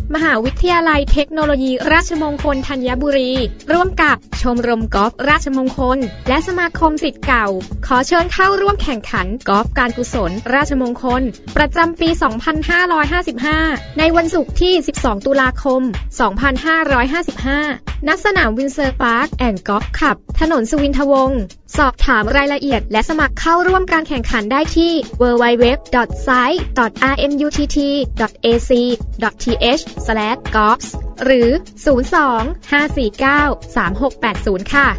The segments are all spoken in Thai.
มหาวิทยาลัยเทคโนโลยีราชมงคลธัญบุรีร่วมกับชมรมกอล์ฟราชมงคลและสมาคมศิษย์เก่าขอเชิญเข้าร่วมแข่งขันกอล์ฟการกุศลราชมงคลประจำปี 2555 ในวันศุกร์ที่ 12 ตุลาคม 2555 ณ สนามวินเซอร์พาร์คแอนด์กอล์ฟคลับถนนสุวินทวงศ์สอบถามรายละเอียดและสมัครเข้าร่วมการแข่งขันได้ที่ www.site.rmutt.ac.th/golf หรือ 02-549-3680 ค่ะ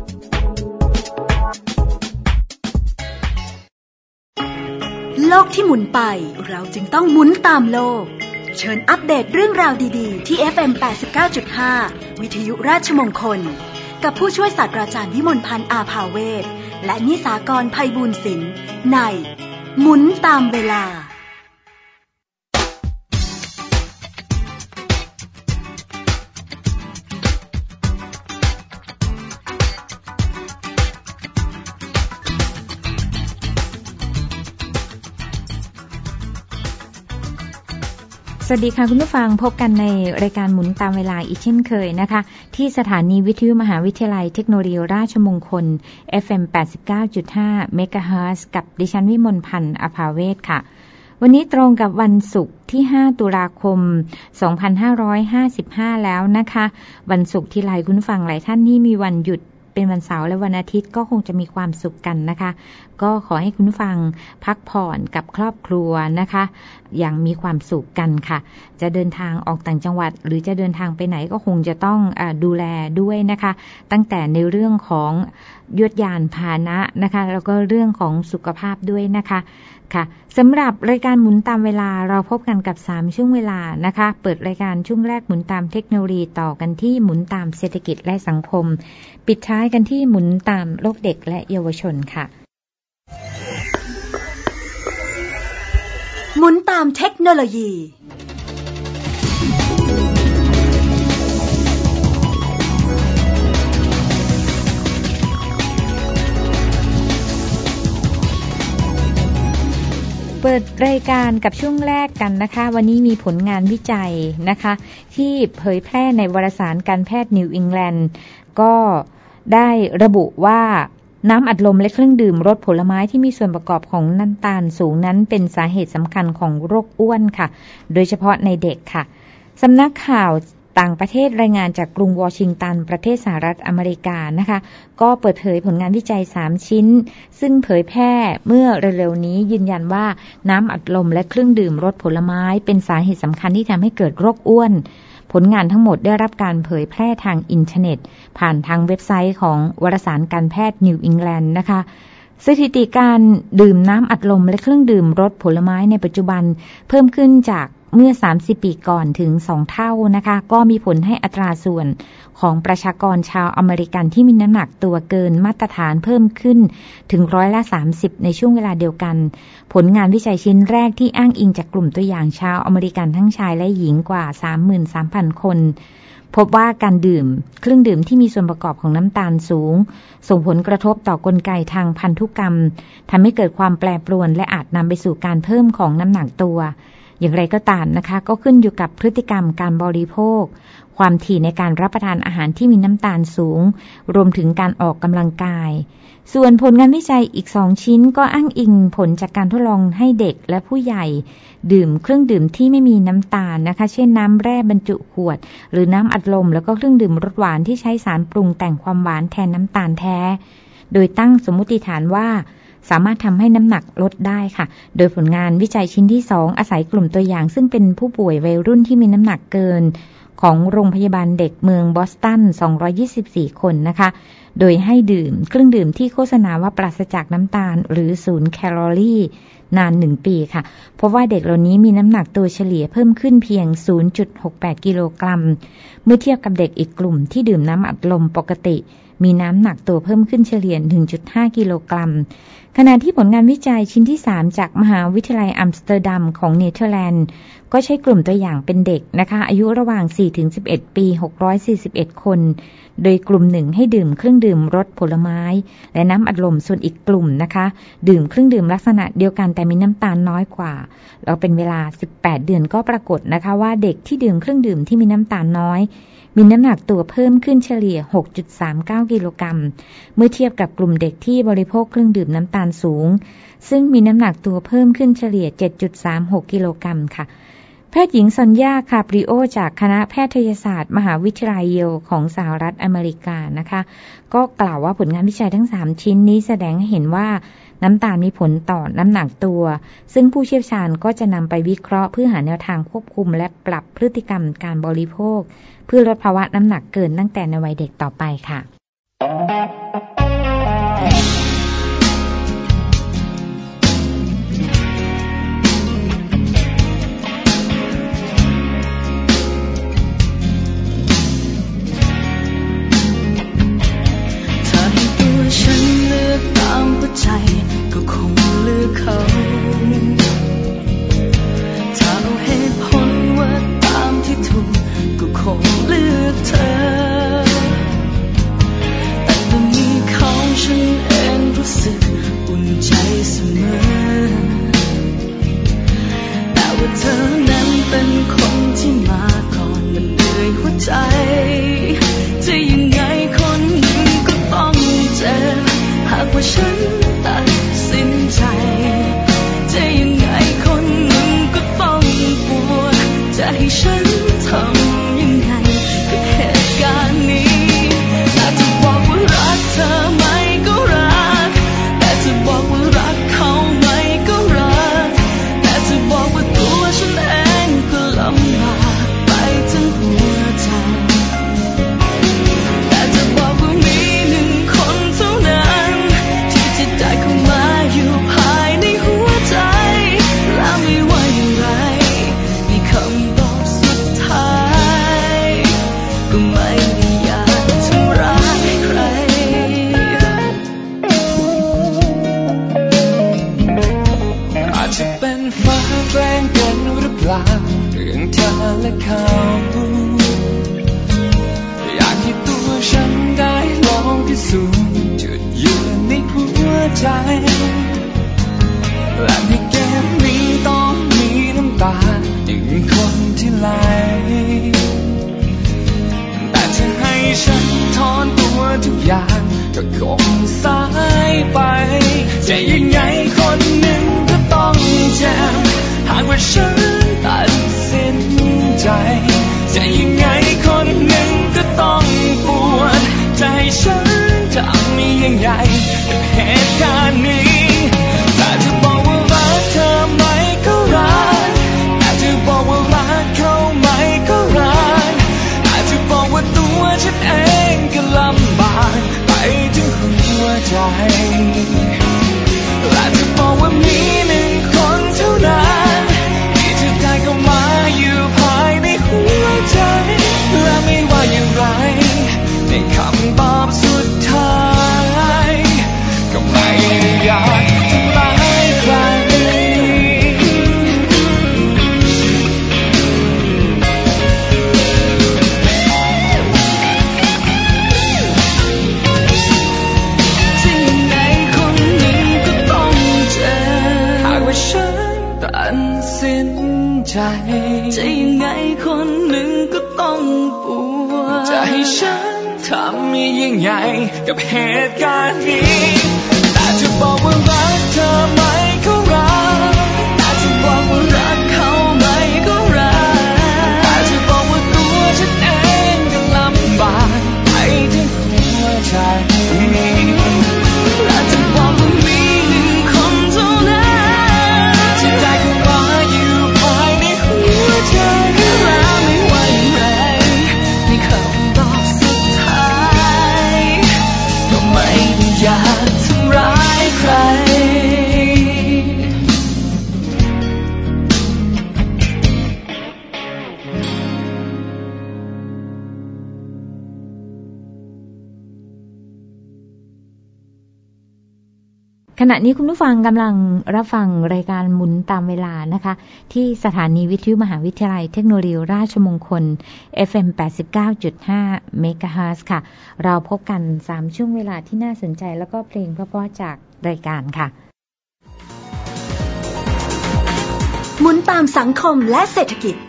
โลกที่หมุนไปเราจึงต้องหมุนตามโลกเชิญอัปเดตเรื่องราวดีๆที่ FM 89.5 วิทยุราชมงคลกับผู้ช่วยศาสตราจารย์วิมลพันธ์อาภาเวชและนิสากรไพบูลย์ศิลป์ในหมุนตามเวลาสวัสดีค่ะคุณผู้ฟังพบกันในรายการหมุนตามเวลาอีกเช่นเคยนะคะที่สถานีวิทยุมหาวิทยาลัยเทคโนโลยีราชมงคล FM 89.5 เมกะเฮิรตซ์กับดิฉันวิมลพันธ์อาภาเวชค่ะวันนี้ตรงกับวันศุกร์ที่5ตุลาคม2555แล้วนะคะวันศุกร์ที่หลายคุณผู้ฟังหลายท่านที่มีวันหยุดเป็นวันเสาร์และวันอาทิตย์ก็คงจะมีความสุขกันนะคะก็ขอให้คุณผู้ฟังพักผ่อนกับครอบครัวนะคะอย่างมีความสุขกันค่ะจะเดินทางออกต่างจังหวัดหรือจะเดินทางไปไหนก็คงจะต้องดูแลด้วยนะคะตั้งแต่ในเรื่องของยวดยานพาหนะนะคะแล้วก็เรื่องของสุขภาพด้วยนะคะค่ะสำหรับรายการหมุนตามเวลาเราพบกันกับ3ช่วงเวลานะคะเปิดรายการช่วงแรกหมุนตามเทคโนโลยีต่อกันที่หมุนตามเศรษฐกิจและสังคมปิดท้ายกันที่หมุนตามโลกเด็กและเยาวชนค่ะหมุนตามเทคโนโลยีเปิดรายการกับช่วงแรกกันนะคะวันนี้มีผลงานวิจัยนะคะที่เผยแพร่ในวารสารการแพทย์นิวอิงแลนด์ก็ได้ระบุว่าน้ำอัดลมและเครื่องดื่มรสผลไม้ที่มีส่วนประกอบของน้ำตาลสูงนั้นเป็นสาเหตุสำคัญของโรคอ้วนค่ะโดยเฉพาะในเด็กค่ะสำนักข่าวต่างประเทศรายงานจากกรุงวอชิงตันประเทศสหรัฐอเมริกานะคะก็เปิดเผยผลงานวิจัย3ชิ้นซึ่งเผยแพร่เมื่อเร็วๆนี้ยืนยันว่าน้ำอัดลมและเครื่องดื่มรสผลไม้เป็นสาเหตุสำคัญที่ทำให้เกิดโรคอ้วนผลงานทั้งหมดได้รับการเผยแพร่ทางอินเทอร์เน็ตผ่านทางเว็บไซต์ของวารสารการแพทย์นิวอิงแลนด์นะคะสถิติการดื่มน้ำอัดลมและเครื่องดื่มรสผลไม้ในปัจจุบันเพิ่มขึ้นจากเมื่อ30ปีก่อนถึง2เท่านะคะก็มีผลให้อัตราส่วนของประชากรชาวอเมริกันที่มีน้ำหนักตัวเกินมาตรฐานเพิ่มขึ้นถึง30%ในช่วงเวลาเดียวกันผลงานวิจัยชิ้นแรกที่อ้างอิงจากกลุ่มตัวอย่างชาวอเมริกันทั้งชายและหญิงกว่า 33,000 คนพบว่าการดื่มเครื่องดื่มที่มีส่วนประกอบของน้ำตาลสูงส่งผลกระทบต่อกลไกทางพันธุกรรมทำให้เกิดความแปรปรวนและอาจนำไปสู่การเพิ่มของน้ำหนักตัวอย่างไรก็ตามนะคะก็ขึ้นอยู่กับพฤติกรรมการบริโภคความถี่ในการรับประทานอาหารที่มีน้ำตาลสูงรวมถึงการออกกำลังกายส่วนผลงานวิจัยอีก2ชิ้นก็อ้างอิงผลจากการทดลองให้เด็กและผู้ใหญ่ดื่มเครื่องดื่มที่ไม่มีน้ำตาลนะคะเช่นน้ำแร่บรรจุขวดหรือน้ำอัดลมแล้วก็เครื่องดื่มรสหวานที่ใช้สารปรุงแต่งความหวานแทนน้ำตาลแท้โดยตั้งสมมุติฐานว่าสามารถทำให้น้ำหนักลดได้ค่ะโดยผลงานวิจัยชิ้นที่2อาศัยกลุ่มตัวอย่างซึ่งเป็นผู้ป่วยวัยรุ่นที่มีน้ำหนักเกินของโรงพยาบาลเด็กเมืองบอสตัน224คนนะคะโดยให้ดื่มเครื่องดื่มที่โฆษณาว่าปราศจากน้ำตาลหรือ0แคลอรี่นาน1ปีค่ะเพราะว่าเด็กเหล่านี้มีน้ำหนักตัวเฉลี่ยเพิ่มขึ้นเพียง 0.68 กิโลกรัมเมื่อเทียบกับเด็กอีกกลุ่มที่ดื่มน้ำอัดลมปกติมีน้ำหนักตัวเพิ่มขึ้นเฉลี่ย 1.5 กิโลกรัมขณะที่ผลงานวิจัยชิ้นที่ 3 จากมหาวิทยาลัยอัมสเตอร์ดัมของเนเธอร์แลนด์ก็ใช้กลุ่มตัวอย่างเป็นเด็กนะคะอายุระหว่าง 4-11 ปี641คนโดยกลุ่มหนึ่งให้ดื่มเครื่องดื่มรสผลไม้และน้ำอัดลมส่วนอีกกลุ่มนะคะดื่มเครื่องดื่มลักษณะเดียวกันแต่มีน้ำตาลน้อยกว่าแล้วเป็นเวลา18เดือนก็ปรากฏนะคะว่าเด็กที่ดื่มเครื่องดื่มที่มีน้ำตาลน้อยมีน้ำหนักตัวเพิ่มขึ้นเฉลี่ย 6.39 กิโลกรัมเมื่อเทียบกับกลุ่มเด็กที่บริโภคเครื่องดื่มน้ำตาลสูงซึ่งมีน้ำหนักตัวเพิ่มขึ้นเฉลี่ย 7.36 กิโลกรัมค่ะแพทย์หญิงซอนยาคาปริโอจากคณะแพทยศาสตร์มหาวิทยาลัยเยลของสหรัฐอเมริกานะคะก็กล่าวว่าผลงานวิจัยทั้ง3ชิ้นนี้แสดงให้เห็นว่าน้ำตาลมีผลต่อน้ำหนักตัวซึ่งผู้เชี่ยวชาญก็จะนำไปวิเคราะห์เพื่อหาแนวทางควบคุมและปรับพฤติกรรมการบริโภคเพื่อลดภาวะน้ำหนักเกินตั้งแต่ในวัยเด็กต่อไปค่ะฉันเลือกตามหัวใจก็คงเลือกเขาถ้าเอาเหตุผลว่าตามที่ถูกก็คงเลือกเธอแต่ตอนนี้เขาฉันเองรู้สึกอุ่นใจเสมอแต่ว่าเธอนั้นเป็นคนที่มาก่อนมันเหนื่อยหัวใจจะยังไงคนหนึ่งก็ต้องเจ็บหากว่าฉันตัดสินใจจะยังไงคนหนึ่งก็ต้องปวดจะให้ฉันทำยังไงกับเหตุการณ์นี้แต่จะบอกว่ารักเธอไหมก็รักแต่จะบอกว่ารักเขาไหมก็รักแต่จะบอกว่าตัวฉันเองก็ลำบากไปทั้งหัวใจแต่จะบอกว่ามีหนึ่งคนเท่านั้นที่จะได้เข้ามาอยู่ภายในหัวใจและไม่ว่าอย่างไรมีคำตอบสุดท้ายก็ไม่ได้อยากทำร้ายใครอาจจะเป็นฟ้าแรงกันหรือเปล่าเรื่องเธอและเขาอยากให้ตัวฉันได้ลองพิสูจน์จุดยืนในหัวใจและในเกมนี้ต้องมีน้ำตาหนึ่งคนที่ไหลแต่จะให้ฉันถอนตัวทุกอย่างก็คงสายไปจะยังไงคนหนึ่งก็ต้องเจ็บหากว่าฉันตัดสินใจจะยังไงคนหนึ่งก็ต้องปวดใจฉันจะมียังไงกับเหตุการณ์นี้แต่จะบอกว่ารักเธอไหมก็รักแต่จะบอกว่ารักเขาไหมก็รักแต่จะบอกว่าตัวฉันเองก็ลำบากไปถึงหัวใจและจะบอกว่ามีหนึ่งคนเท่านั้นที่จะได้เข้ามาอยู่ภายในหัวใจและไม่ว่าอย่างไรในคำตอบสุดท้ายก็ไม่ได้อยากทำร้ายใครจะยังไงคนหนึ่งก็ต้องเจ็บหากว่าฉันตัดสินใจจะยังไงคนหนึ่งก็ต้องปวดจะให้ฉันทำยังไงกับเหตุการณ์นี้แต่จะบอกว่ารักเธอไหมก็รักแต่จะบอกว่ารักเขาไหมก็รักแต่จะบอกว่าตัวฉันเองก็ลำบากไปถึงหัวใจและจะบอกว่ามีหนึ่งคนเท่านั้นที่ได้เข้ามาอยู่ภายในหัวใจและไม่ว่าอย่างไรในคำตอบสุดท้ายก็ไม่ได้อยากทำร้ายใครขณะนี้คุณผู้ฟังกำลังรับฟังรายการหมุนตามเวลานะคะที่สถานีวิทยุมหาวิทยาลัยเทคโนโลยีราชมงคล FM 89.5 เมกะเฮิรตซ์ค่ะเราพบกัน3ช่วงเวลาที่น่าสนใจแล้วก็เพลงเพราะๆจากรายการค่ะหมุนตามสังคมและเศรษฐกิจ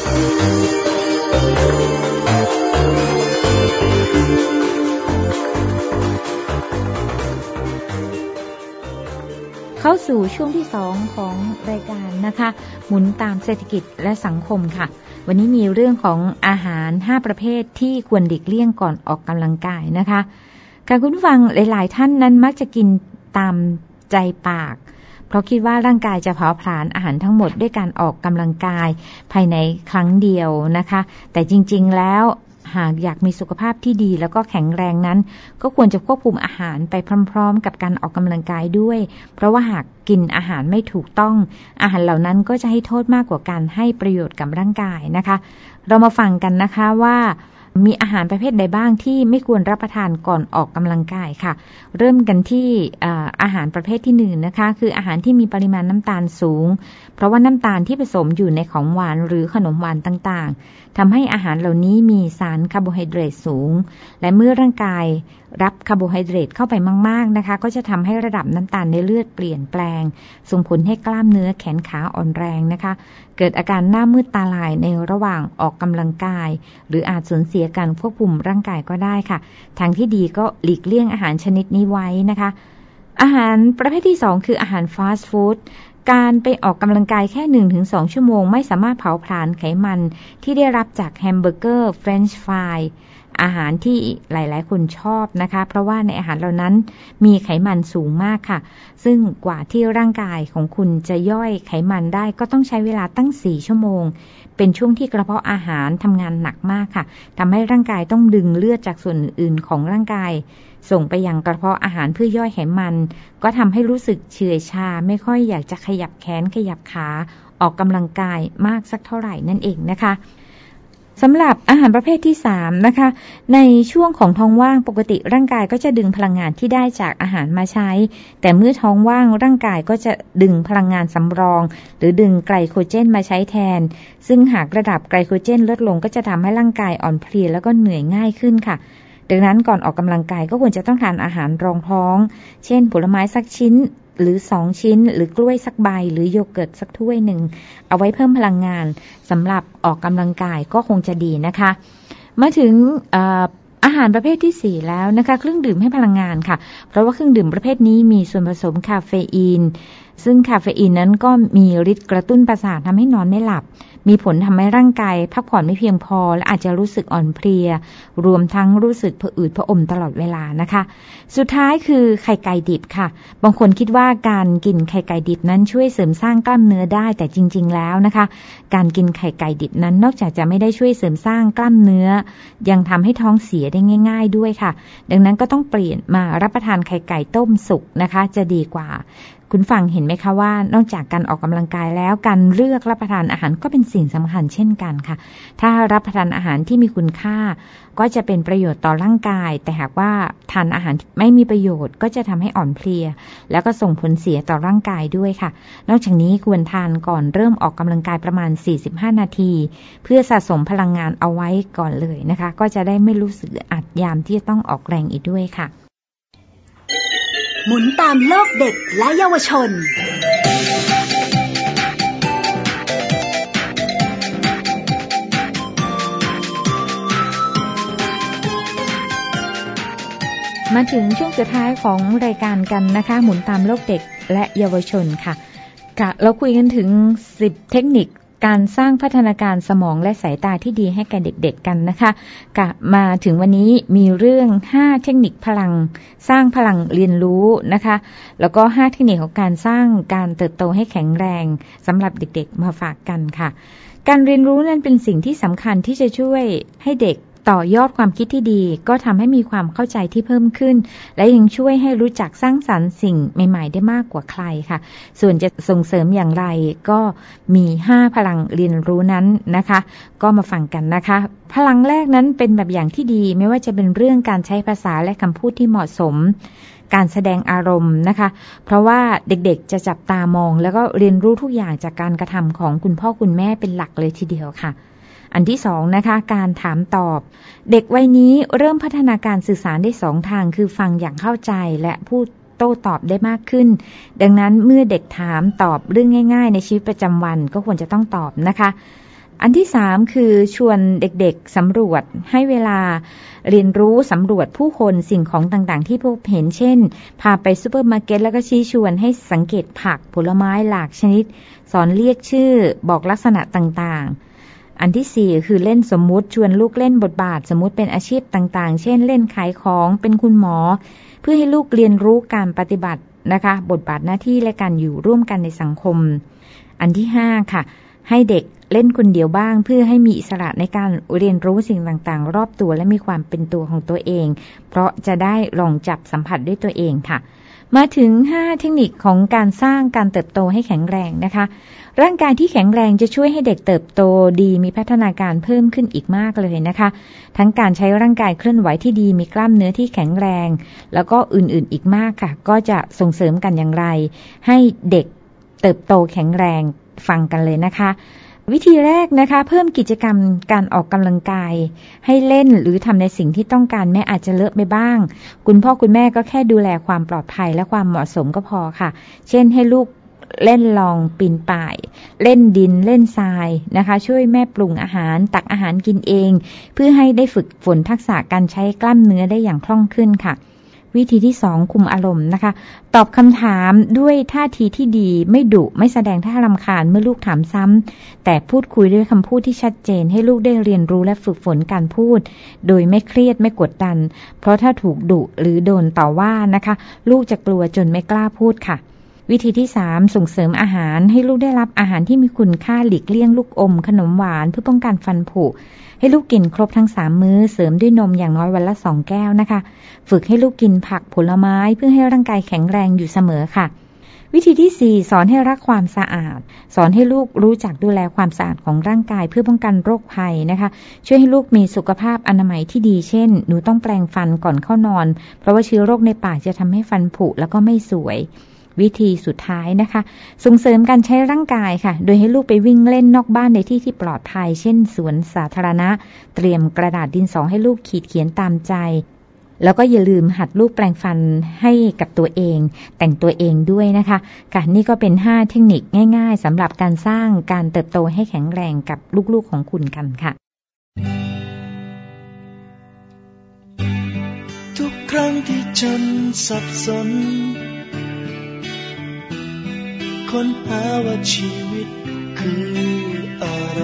เข้าสู่ช่วงที่2ของรายการนะคะหมุนตามเศรษฐกิจและสังคมค่ะวันนี้มีเรื่องของอาหาร5ประเภทที่ควรหลีกเลี่ยงก่อนออกกำลังกายนะคะการคุณผู้ฟังหลายๆท่านนั้นมักจะกินตามใจปากเพราะคิดว่าร่างกายจะเผาผลาญอาหารทั้งหมดด้วยการออกกำลังกายภายในครั้งเดียวนะคะแต่จริงๆแล้วหากอยากมีสุขภาพที่ดีแล้วก็แข็งแรงนั้นก็ควรจะควบคุมอาหารไปพร้อมๆกับการออกกำลังกายด้วยเพราะว่าหากกินอาหารไม่ถูกต้องอาหารเหล่านั้นก็จะให้โทษมากกว่าการให้ประโยชน์กับร่างกายนะคะเรามาฟังกันนะคะว่ามีอาหารประเภทใดบ้างที่ไม่ควรรับประทานก่อนออกกำลังกายค่ะเริ่มกันที่อาหารประเภทที่1นะคะคืออาหารที่มีปริมาณน้ำตาลสูงเพราะว่าน้ำตาลที่ผสมอยู่ในของหวานหรือขนมหวานต่างๆทำให้อาหารเหล่านี้มีสารคาร์โบไฮเดรตสูงและเมื่อร่างกายรับคาร์โบไฮเดรตเข้าไปมากๆนะคะก็จะทำให้ระดับน้ำตาลในเลือดเปลี่ยนแปลงส่งผลให้กล้ามเนื้อแขนขาอ่อนแรงนะคะเกิดอาการหน้ามืดตาลายในระหว่างออกกำลังกายหรืออาจสูญเสียการควบคุมร่างกายก็ได้ค่ะทางที่ดีก็หลีกเลี่ยงอาหารชนิดนี้ไว้นะคะอาหารประเภทที่2คืออาหารฟาสต์ฟู้ดการไปออกกำลังกายแค่ 1-2 ชั่วโมงไม่สามารถเผาผลาญไขมันที่ได้รับจากแฮมเบอร์เกอร์เฟรนช์ฟรายอาหารที่หลายๆคนชอบนะคะเพราะว่าในอาหารเหล่านั้นมีไขมันสูงมากค่ะซึ่งกว่าที่ร่างกายของคุณจะย่อยไขมันได้ก็ต้องใช้เวลาตั้ง4ชั่วโมงเป็นช่วงที่กระเพาะอาหารทำงานหนักมากค่ะทำให้ร่างกายต้องดึงเลือดจากส่วนอื่นๆของร่างกายส่งไปยังกระเพาะอาหารเพื่อย่อยไขมันก็ทำให้รู้สึกเฉื่อยชาไม่ค่อยอยากจะขยับแขนขยับขาออกกำลังกายมากสักเท่าไหร่นั่นเองนะคะสำหรับอาหารประเภทที่3นะคะในช่วงของท้องว่างปกติร่างกายก็จะดึงพลังงานที่ได้จากอาหารมาใช้แต่เมื่อท้องว่างร่างกายก็จะดึงพลังงานสำรองหรือดึงไกลโคเจนมาใช้แทนซึ่งหากระดับไกลโคเจนลดลงก็จะทำให้ร่างกายอ่อนเพลียแล้วก็เหนื่อยง่ายขึ้นค่ะดังนั้นก่อนออกกำลังกายก็ควรจะต้องทานอาหารรองท้องเช่นผลไม้สักชิ้นหรือ2ชิ้นหรือกล้วยสักใบหรือโยเกิร์ตสักถ้วยหนึ่งเอาไว้เพิ่มพลังงานสำหรับออกกำลังกายก็คงจะดีนะคะมาถึงอาหารประเภทที่4แล้วนะคะเครื่องดื่มให้พลังงานค่ะเพราะว่าเครื่องดื่มประเภทนี้มีส่วนผสมคาเฟอีนซึ่งคาเฟอีนนั้นก็มีฤทธิ์กระตุ้นประสาททำให้นอนไม่หลับมีผลทำให้ร่างกายพักผ่อนไม่เพียงพอและอาจจะรู้สึกอ่อนเพลียรวมทั้งรู้สึกผะอืดผะอมตลอดเวลานะคะสุดท้ายคือไข่ไก่ดิบค่ะบางคนคิดว่าการกินไข่ไก่ดิบนั้นช่วยเสริมสร้างกล้ามเนื้อได้แต่จริงๆแล้วนะคะการกินไข่ไก่ดิบนั้นนอกจากจะไม่ได้ช่วยเสริมสร้างกล้ามเนื้อยังทำให้ท้องเสียได้ง่ายๆด้วยค่ะดังนั้นก็ต้องเปลี่ยนมารับประทานไข่ไก่ต้มสุกนะคะจะดีกว่าคุณฟังเห็นไหมคะว่านอกจากการออกกำลังกายแล้วการเลือกรับประทานอาหารก็เป็นสิ่งสำคัญเช่นกันค่ะถ้ารับประทานอาหารที่มีคุณค่าก็จะเป็นประโยชน์ต่อร่างกายแต่หากว่าทานอาหารที่ไม่มีประโยชน์ก็จะทำให้อ่อนเพลียแล้วก็ส่งผลเสียต่อร่างกายด้วยค่ะนอกจากนี้ควรทานก่อนเริ่มออกกำลังกายประมาณ45นาทีเพื่อสะสมพลังงานเอาไว้ก่อนเลยนะคะก็จะได้ไม่รู้สึกอัดยามที่จะต้องออกแรงอีกด้วยค่ะหมุนตามโลกเด็กและเยาวชนมาถึงช่วงสุดท้ายของรายการกันนะคะหมุนตามโลกเด็กและเยาวชนค่ะเราคุยกันถึง10เทคนิคการสร้างพัฒนาการสมองและสายตาที่ดีให้แก่เด็กๆกันนะคะมาถึงวันนี้มีเรื่อง5เทคนิคสร้างพลังเรียนรู้นะคะแล้วก็5เทคนิคของการสร้างการเติบโตให้แข็งแรงสำหรับเด็กๆมาฝากกันค่ะการเรียนรู้นั้นเป็นสิ่งที่สำคัญที่จะช่วยให้เด็กต่อยอดความคิดที่ดีก็ทำให้มีความเข้าใจที่เพิ่มขึ้นและยังช่วยให้รู้จักสร้างสรรค์สิ่งใหม่ๆได้มากกว่าใครค่ะส่วนจะส่งเสริมอย่างไรก็มี5พลังเรียนรู้นั้นนะคะก็มาฟังกันนะคะพลังแรกนั้นเป็นแบบอย่างที่ดีไม่ว่าจะเป็นเรื่องการใช้ภาษาและคำพูดที่เหมาะสมการแสดงอารมณ์นะคะเพราะว่าเด็กๆจะจับตามองแล้วก็เรียนรู้ทุกอย่างจากการกระทำของคุณพ่อคุณแม่เป็นหลักเลยทีเดียวค่ะอันที่สองนะคะการถามตอบเด็กวัยนี้เริ่มพัฒนาการสื่อสารได้2ทางคือฟังอย่างเข้าใจและพูดโต้ตอบได้มากขึ้นดังนั้นเมื่อเด็กถามตอบเรื่องง่ายๆในชีวิตประจำวันก็ควรจะต้องตอบนะคะอันที่3คือชวนเด็กๆสำรวจให้เวลาเรียนรู้สำรวจผู้คนสิ่งของต่างๆที่พบเห็นเช่นพาไปซูเปอร์มาร์เก็ตแล้วก็ชี้ชวนให้สังเกตผักผลไม้หลากชนิดสอนเรียกชื่อบอกลักษณะต่างๆอันที่4คือเล่นสมมุติชวนลูกเล่นบทบาทสมมุติเป็นอาชีพต่างๆเช่นเล่นขายของเป็นคุณหมอเพื่อให้ลูกเรียนรู้การปฏิบัตินะคะบทบาทหน้าที่และการอยู่ร่วมกันในสังคมอันที่5ค่ะให้เด็กเล่นคนเดียวบ้างเพื่อให้มีอิสระในการเรียนรู้สิ่งต่างๆรอบตัวและมีความเป็นตัวของตัวเองเพราะจะได้ลองจับสัมผัสด้วยตัวเองค่ะมาถึง5เทคนิคของการสร้างการเติบโตให้แข็งแรงนะคะร่างกายที่แข็งแรงจะช่วยให้เด็กเติบโตดีมีพัฒนาการเพิ่มขึ้นอีกมากเลยนะคะทั้งการใช้ร่างกายเคลื่อนไหวที่ดีมีกล้ามเนื้อที่แข็งแรงแล้วก็อื่นๆอีกมากค่ะก็จะส่งเสริมกันอย่างไรให้เด็กเติบโตแข็งแรงฟังกันเลยนะคะวิธีแรกนะคะเพิ่มกิจกรรมการออกกำลังกายให้เล่นหรือทำในสิ่งที่ต้องการแม้อาจจะเลอะไปบ้างคุณพ่อคุณแม่ก็แค่ดูแลความปลอดภัยและความเหมาะสมก็พอค่ะเช่นให้ลูกเล่นลองปีนป่ายเล่นดินเล่นทรายนะคะช่วยแม่ปรุงอาหารตักอาหารกินเองเพื่อให้ได้ฝึกฝนทักษะการใช้กล้ามเนื้อได้อย่างคล่องขึ้นค่ะวิธีที่2คุมอารมณ์นะคะตอบคำถามด้วยท่าทีที่ดีไม่ดุไม่แสดงท่ารำคาญเมื่อลูกถามซ้ำแต่พูดคุยด้วยคำพูดที่ชัดเจนให้ลูกได้เรียนรู้และฝึกฝนการพูดโดยไม่เครียดไม่กดดันเพราะถ้าถูกดุหรือโดนต่อว่านะคะลูกจะกลัวจนไม่กล้าพูดค่ะวิธีที่3ส่งเสริมอาหารให้ลูกได้รับอาหารที่มีคุณค่าหลีกเลี่ยงลูกอมขนมหวานเพื่อป้องกันฟันผุให้ลูกกินครบทั้ง3มื้อเสริมด้วยนมอย่างน้อยวันละ2แก้วนะคะฝึกให้ลูกกินผักผลไม้เพื่อให้ร่างกายแข็งแรงอยู่เสมอค่ะวิธีที่4สอนให้รักความสะอาดสอนให้ลูกรู้จักดูแลความสะอาดของร่างกายเพื่อป้องกันโรคภัยนะคะช่วยให้ลูกมีสุขภาพอนามัยที่ดีเช่นหนูต้องแปรงฟันก่อนเข้านอนเพราะว่าเชื้อโรคในปากจะทำให้ฟันผุแล้วก็ไม่สวยวิธีสุดท้ายนะคะส่งเสริมการใช้ร่างกายค่ะโดยให้ลูกไปวิ่งเล่นนอกบ้านในที่ที่ปลอดภัยเช่นสวนสาธารณะเตรียมกระดาษดินสอให้ลูกขีดเขียนตามใจแล้วก็อย่าลืมหัดลูกแปรงฟันให้กับตัวเองแต่งตัวเองด้วยนะคะค่ะนี่ก็เป็น5เทคนิคง่ายๆสำหรับการสร้างการเติบโตให้แข็งแรงกับลูกๆของคุณกันค่ะทุกครั้งที่ฉันสับสนค้นหาว่าชีวิตคืออะไร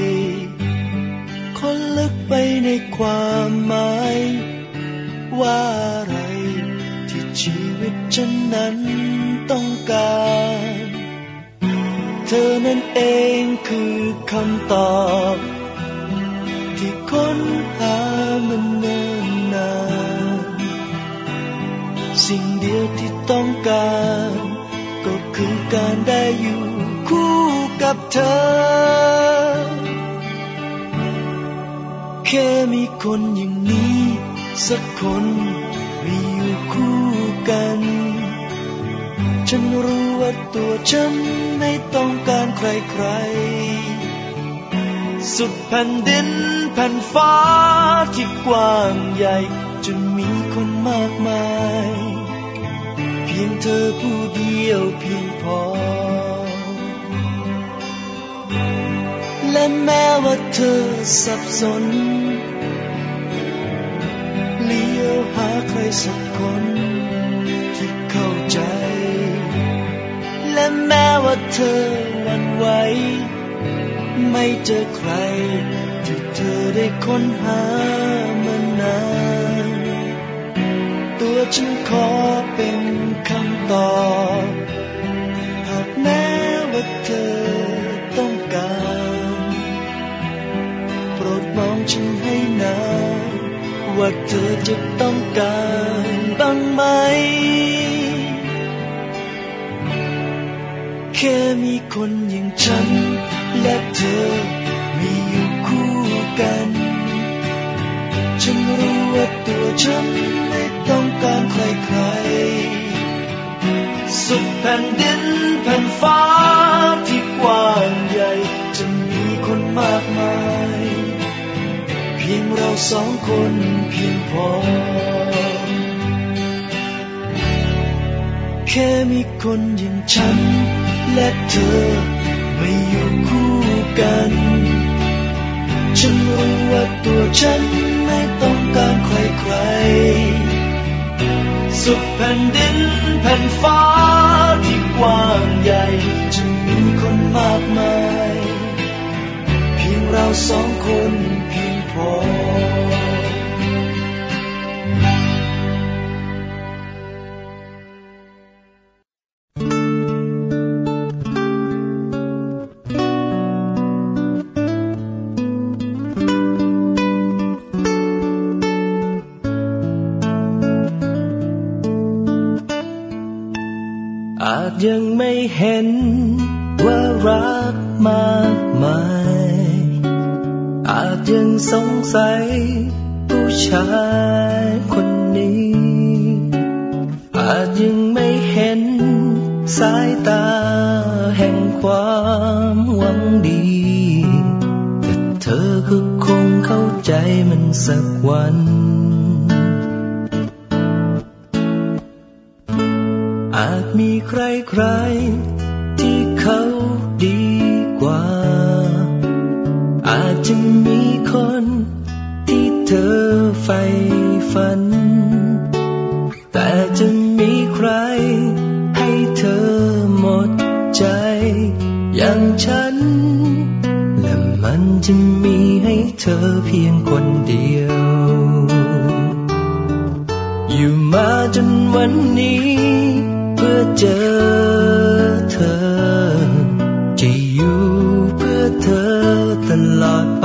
ค้นลึกไปในความหมายว่าอะไรที่ชีวิตฉันนั้นต้องการเธอนั่นเองคือคำตอบที่ค้นหามันเนิ่นนานสิ่งเดียวที่ต้องการก็คือการได้อยู่คู่กับเธอแค่มีคนอย่างนี้สักคนมีอยู่คู่กันฉันรู้ว่าตัวฉันไม่ต้องการใครๆสุดแผ่นดินแผ่นฟ้าที่กว้างใหญ่จะมีคนมากมายเพียงเธอผู้เดียวเพียงพอและแม้ว่าเธอสับสนเลี้ยวหาใครสักคนที่เข้าใจและแม้ว่าเธอหวั่นไหวไม่เจอใครที่เธอได้ค้นหามานานตัวฉันขอเป็นคำตอบหากแม้ว่าเธอต้องการโปรดมองฉันให้นานว่าเธอจะต้องการบ้างไหมแค่มีคนอย่างฉันและเธอมีอยู่คู่กันฉันรู้ว่าตัวฉันไม่ต้องการใครสุดแผ่นดินแผ่นฟ้าที่กว้างใหญ่จะมีคนมากมายเพียงเราสองคนเพียงพอแค่มีคนอย่างฉันและเธอไม่อยู่คู่กันฉันรู้ว่าตัวฉันไม่ต้องการใครๆสุดแผ่นดินแผ่นฟ้าที่กว้างใหญ่จะมีคนมากมายเพียงเราสองคนเพียงพออาจยังไม่เห็นว่ารักมากมายอาจยังสงสัยผู้ชายคนนี้อาจยังไม่เห็นสายตาแห่งความหวังดีแต่เธอก็คงเข้าใจมันสักวันอาจมีใครๆที่เขาดีกว่าอาจจะมีคนที่เธอใฝ่ฝันแต่จะมีใครให้เธอหมดใจอย่างฉันและมันจะมีให้เธอเพียงคนเดียวอยู่มาจนวันนี้เพื่อเจอเธอจะอยู่เพื่อเธอตลอดไป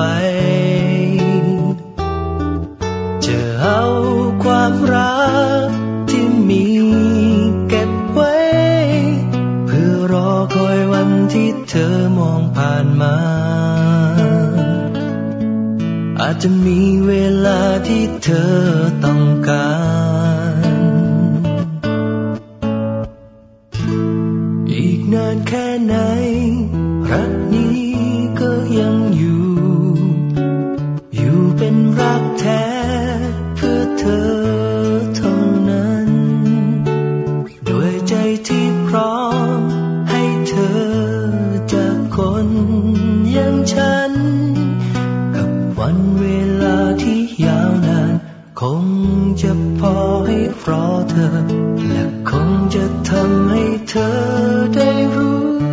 จะเอาความรักที่มีเก็บไว้เพื่อรอคอยวันที่เธอมองผ่านมาอาจจะมีเวลาที่เธอต้องการอีกนานแค่ไหนรักนี้ก็ยังอยู่เป็นรักแท้เพื่อเธอเท่านั้นด้วยใจที่พร้อมให้เธอจากคนอย่างฉันกับวันเวลาที่ยาวนานคงจะพอให้รอเธอและคงจะทำให้เธอได้รู้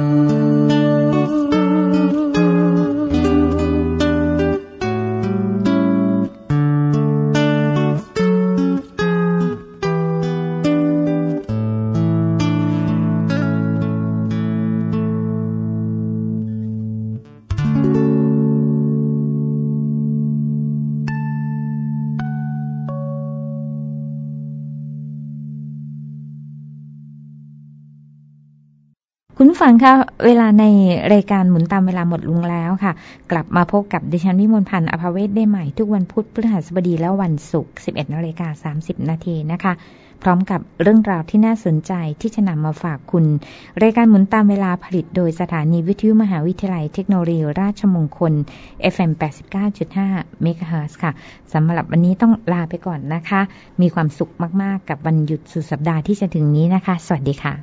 คุณฟังค่ะเวลาในรายการหมุนตามเวลาหมดลงแล้วค่ะกลับมาพบกับดิฉันวิมลพันธ์อภเวศได้ใหม่ทุกวันพุธพฤหัสบดีและวันศุกร์ 11:30 น.นะคะพร้อมกับเรื่องราวที่น่าสนใจที่จะนำมาฝากคุณรายการหมุนตามเวลาผลิตโดยสถานีวิทยุมหาวิทยาลัยเทคโนโลยีราชมงคล FM 89.5 เมกะเฮิรตซ์ค่ะสำหรับวันนี้ต้องลาไปก่อนนะคะมีความสุขมากๆกับวันหยุดสุดสัปดาห์ที่จะถึงนี้นะคะสวัสดีค่ะ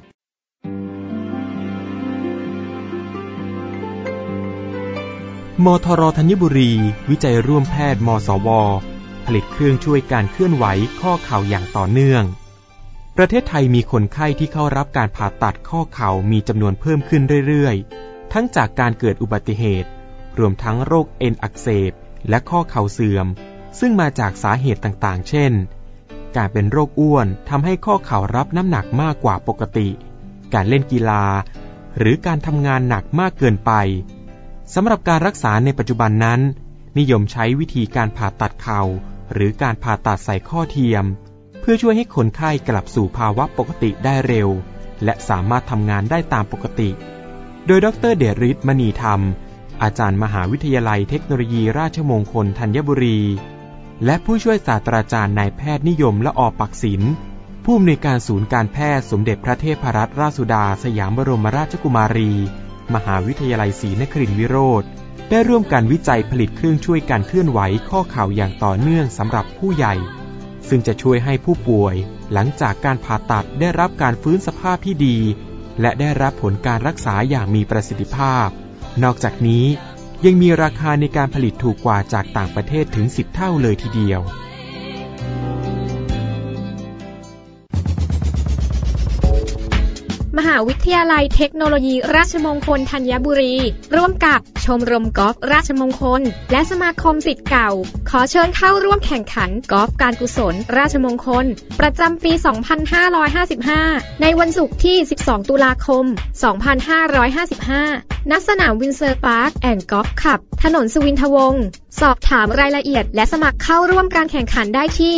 มทร.ธัญบุรีวิจัยร่วมแพทย์มศว.ผลิตเครื่องช่วยการเคลื่อนไหวข้อเข่าอย่างต่อเนื่องประเทศไทยมีคนไข้ที่เข้ารับการผ่าตัดข้อเข่ามีจำนวนเพิ่มขึ้นเรื่อยๆทั้งจากการเกิดอุบัติเหตุรวมทั้งโรคเอ็นอักเสบและข้อเข่าเสื่อมซึ่งมาจากสาเหตุต่างๆเช่นการเป็นโรคอ้วนทำให้ข้อเข่ารับน้ำหนักมากกว่าปกติการเล่นกีฬาหรือการทำงานหนักมากเกินไปสำหรับการรักษาในปัจจุบันนั้นนิยมใช้วิธีการผ่าตัดเข่าหรือการผ่าตัดใส่ข้อเทียมเพื่อช่วยให้คนไข้กลับสู่ภาวะปกติได้เร็วและสามารถทำงานได้ตามปกติโดยดร.เดชฤทธิ์มณีธรรมอาจารย์มหาวิทยาลัยเทคโนโลยีราชมงคลธัญบุรีและผู้ช่วยศาสตราจารย์นายแพทย์นิยมละอ.ปักศิลป์ผู้อำนวยการศูนย์การแพทย์สมเด็จพระเทพรัตนราชสุดาสยามบรมราชกุมารีมหาวิทยาลัยศรีนครินทรวิโรธได้ร่วมกันวิจัยผลิตเครื่องช่วยการเคลื่อนไหวข้อเข่าอย่างต่อเนื่องสำหรับผู้ใหญ่ซึ่งจะช่วยให้ผู้ป่วยหลังจากการผ่าตัดได้รับการฟื้นสภาพที่ดีและได้รับผลการรักษาอย่างมีประสิทธิภาพนอกจากนี้ยังมีราคาในการผลิตถูกกว่าจากต่างประเทศถึง10 เท่าเลยทีเดียวมหาวิทยาลัยเทคโนโลยีราชมงคลธัญบุรีร่วมกับชมรมกอล์ฟราชมงคลและสมาคมศิษย์เก่าขอเชิญเข้าร่วมแข่งขันกอล์ฟการกุศลราชมงคลประจำปี 2555 ในวันศุกร์ที่ 12 ตุลาคม 2555 ณ สนามวินเซอร์พาร์คแอนด์กอล์ฟคลับถนนสุวินทวงศ์สอบถามรายละเอียดและสมัครเข้าร่วมการแข่งขันได้ที่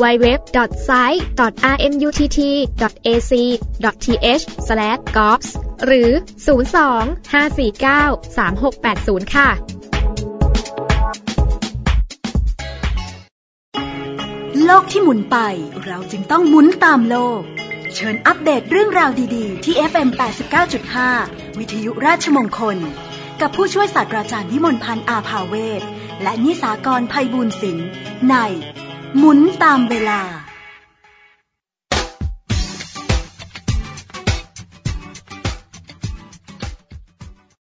www.site.rmutt.ac.th/golf หรือ 02-549-3680 ค่ะโลกที่หมุนไปเราจึงต้องหมุนตามโลกเชิญอัปเดตเรื่องราวดีๆที่ FM 89.5 วิทยุราชมงคลกับผู้ช่วยศาสตราจารย์วิมลพันธ์อาภาเวศและนิสากรไพบูลย์ศิลป์ในหมุนตามเวลา